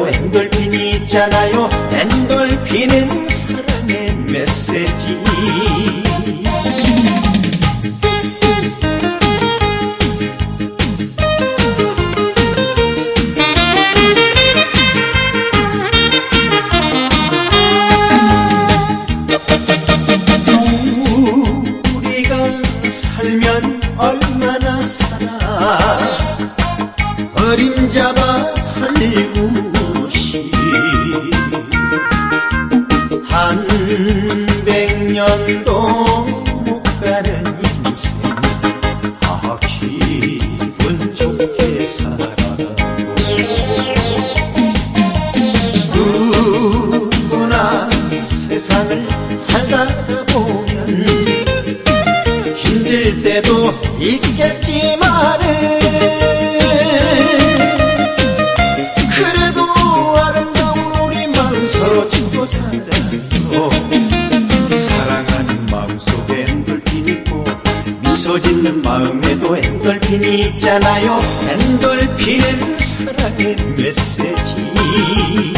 엔돌핀이 있잖아요. 엔돌핀은 사랑의 메시지. 우리가 살면 얼마나 살아. 어림잡아 팔구시 한 100년도 못 가는 인생. 아, 기분 좋게 살아도 누구나 세상을 살다가 보면 힘들 때도 있겠지만은 그래도 아름다운 우리 마음 서로 주고 살아요. 사랑하는 마음속에 엔돌핀이 있고 미소 짓는 마음에도 엔돌핀이 있잖아요. 엔돌핀은 사랑의 메시지.